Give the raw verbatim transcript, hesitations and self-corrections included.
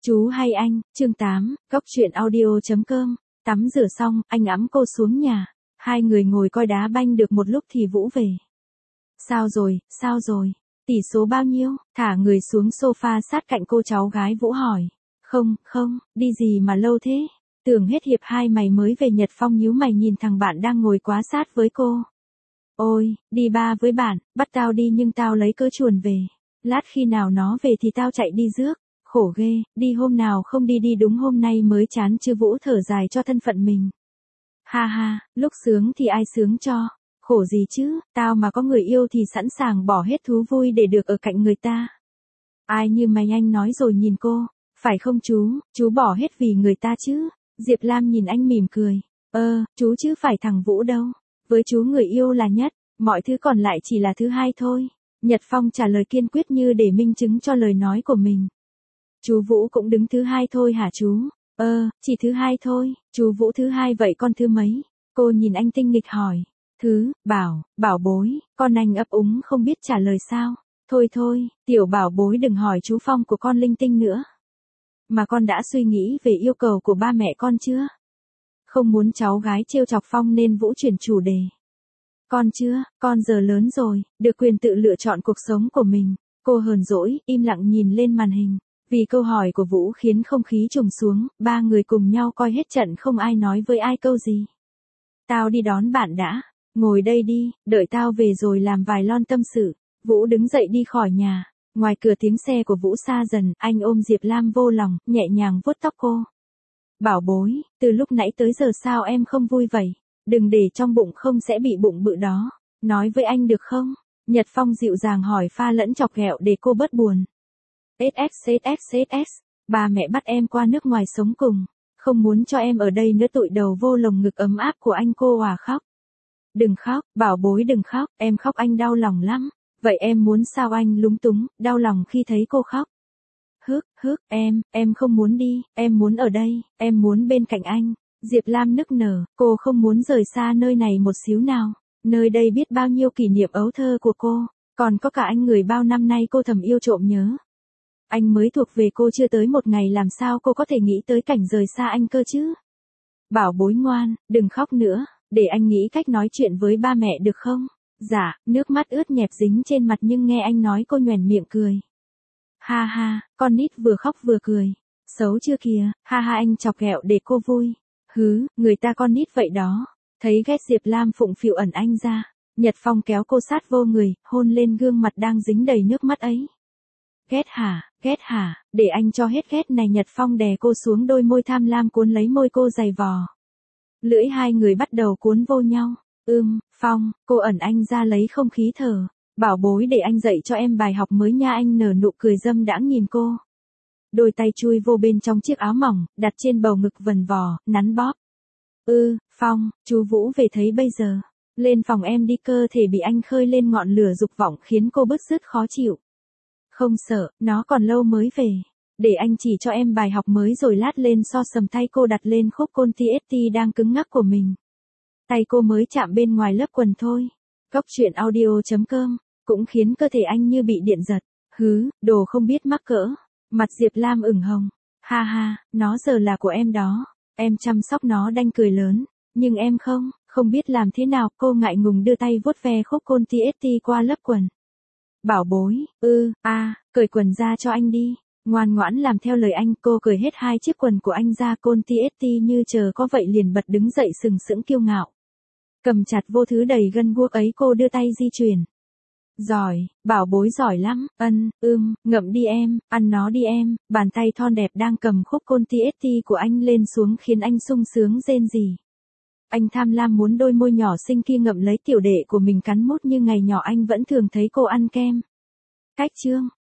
Chú hay anh, chương tám, Cóc truyện audio.com. Tắm rửa xong, anh ẵm cô xuống nhà. Hai người ngồi coi đá banh được một lúc thì Vũ về. Sao rồi, sao rồi? Tỷ số bao nhiêu? Thả người xuống sofa sát cạnh cô cháu gái Vũ hỏi. Không, không, đi gì mà lâu thế? Tưởng hết hiệp hai mày mới về. Nhật Phong nhíu mày nhìn thằng bạn đang ngồi quá sát với cô. Ôi, đi ba với bạn, bắt tao đi nhưng tao lấy cớ chuồn về. Lát khi nào nó về thì tao chạy đi rước. Khổ ghê, đi hôm nào không đi đi đúng hôm nay mới chán chứ. Vũ thở dài cho thân phận mình. Ha ha, lúc sướng thì ai sướng cho. Khổ gì chứ, tao mà có người yêu thì sẵn sàng bỏ hết thú vui để được ở cạnh người ta. Ai như mày, anh nói rồi nhìn cô. Phải không chú, chú bỏ hết vì người ta chứ. Diệp Lam nhìn anh mỉm cười. Ơ, chú chứ phải thằng Vũ đâu. Với chú người yêu là nhất, mọi thứ còn lại chỉ là thứ hai thôi. Nhật Phong trả lời kiên quyết như để minh chứng cho lời nói của mình. Chú Vũ cũng đứng thứ hai thôi hả chú? Ơ, chỉ thứ hai thôi, chú Vũ thứ hai vậy con thứ mấy? Cô nhìn anh tinh nghịch hỏi. Thứ, bảo, bảo bối, con anh ấp úng không biết trả lời sao. Thôi thôi, tiểu bảo bối đừng hỏi chú Phong của con linh tinh nữa. Mà con đã suy nghĩ về yêu cầu của ba mẹ con chưa? Không muốn cháu gái trêu chọc Phong nên Vũ chuyển chủ đề. Con chưa, con giờ lớn rồi, được quyền tự lựa chọn cuộc sống của mình. Cô hờn dỗi, im lặng nhìn lên màn hình. Vì câu hỏi của Vũ khiến không khí trùng xuống, ba người cùng nhau coi hết trận không ai nói với ai câu gì. Tao đi đón bạn đã, ngồi đây đi, đợi tao về rồi làm vài lon tâm sự. Vũ đứng dậy đi khỏi nhà, ngoài cửa tiếng xe của Vũ xa dần, anh ôm Diệp Lam vô lòng, nhẹ nhàng vuốt tóc cô. Bảo bối, từ lúc nãy tới giờ sao em không vui vậy? Đừng để trong bụng không sẽ bị bụng bự đó, nói với anh được không? Nhật Phong dịu dàng hỏi pha lẫn chọc ghẹo để cô bớt buồn. ét ét ét ét ét ét, ba mẹ bắt em qua nước ngoài sống cùng, không muốn cho em ở đây nữa. Tụi đầu vô lồng ngực ấm áp của anh. Cô hòa khóc. Đừng khóc, bảo bối đừng khóc, em khóc anh đau lòng lắm. Vậy em muốn sao? Anh lúng túng, đau lòng khi thấy cô khóc. Hức, hức, em, em không muốn đi, em muốn ở đây, em muốn bên cạnh anh. Diệp Lam nức nở, cô không muốn rời xa nơi này một xíu nào. Nơi đây biết bao nhiêu kỷ niệm ấu thơ của cô, còn có cả anh người bao năm nay cô thầm yêu trộm nhớ. Anh mới thuộc về cô chưa tới một ngày, làm sao cô có thể nghĩ tới cảnh rời xa anh cơ chứ? Bảo bối ngoan, đừng khóc nữa, để anh nghĩ cách nói chuyện với ba mẹ được không? Dạ, nước mắt ướt nhẹp dính trên mặt nhưng nghe anh nói cô nhoẻn miệng cười. Ha ha, con nít vừa khóc vừa cười. Xấu chưa kìa, ha ha anh chọc ghẹo để cô vui. Hứ, người ta con nít vậy đó. Thấy ghét Diệp Lam phụng phịu ẩn anh ra. Nhật Phong kéo cô sát vô người, hôn lên gương mặt đang dính đầy nước mắt ấy. Ghét hả, ghét hả, để anh cho hết ghét này. Nhật Phong đè cô xuống, đôi môi tham lam cuốn lấy môi cô giày vò. Lưỡi hai người bắt đầu cuốn vô nhau. Ưm, Phong, cô ẩn anh ra lấy không khí thở. Bảo bối để anh dạy cho em bài học mới nha. Anh nở nụ cười dâm đãng nhìn cô. Đôi tay chui vô bên trong chiếc áo mỏng, đặt trên bầu ngực vần vò, nắn bóp. Ư, Phong, chú Vũ về thấy bây giờ. Lên phòng em đi. Cơ thể bị anh khơi lên ngọn lửa dục vọng khiến cô bứt rứt khó chịu. Không sợ, nó còn lâu mới về. Để anh chỉ cho em bài học mới rồi lát lên so sầm. Tay cô đặt lên khúc côn tê ét tê đang cứng ngắc của mình. Tay cô mới chạm bên ngoài lớp quần thôi. Cóc truyện audio.com, cũng khiến cơ thể anh như bị điện giật. Hứ, đồ không biết mắc cỡ. Mặt Diệp Lam ửng hồng. Ha ha, nó giờ là của em đó. Em chăm sóc nó. Đanh cười lớn. Nhưng em không, không biết làm thế nào. Cô ngại ngùng đưa tay vuốt ve khúc côn tê ét tê qua lớp quần. Bảo bối, ư, a, à, cởi quần ra cho anh đi. Ngoan ngoãn làm theo lời anh. Cô cởi hết hai chiếc quần của anh ra. Côn tê ét tê như chờ có vậy liền bật đứng dậy sừng sững kiêu ngạo. Cầm chặt vô thứ đầy gân guốc ấy, cô đưa tay di chuyển. Giỏi, bảo bối giỏi lắm. Ân, ưm, ngậm đi em, ăn nó đi em. Bàn tay thon đẹp đang cầm khúc côn tê ét tê của anh lên xuống khiến anh sung sướng rên rỉ. Anh tham lam muốn đôi môi nhỏ xinh kia ngậm lấy tiểu đệ của mình cắn mút như ngày nhỏ anh vẫn thường thấy cô ăn kem. Cách chương.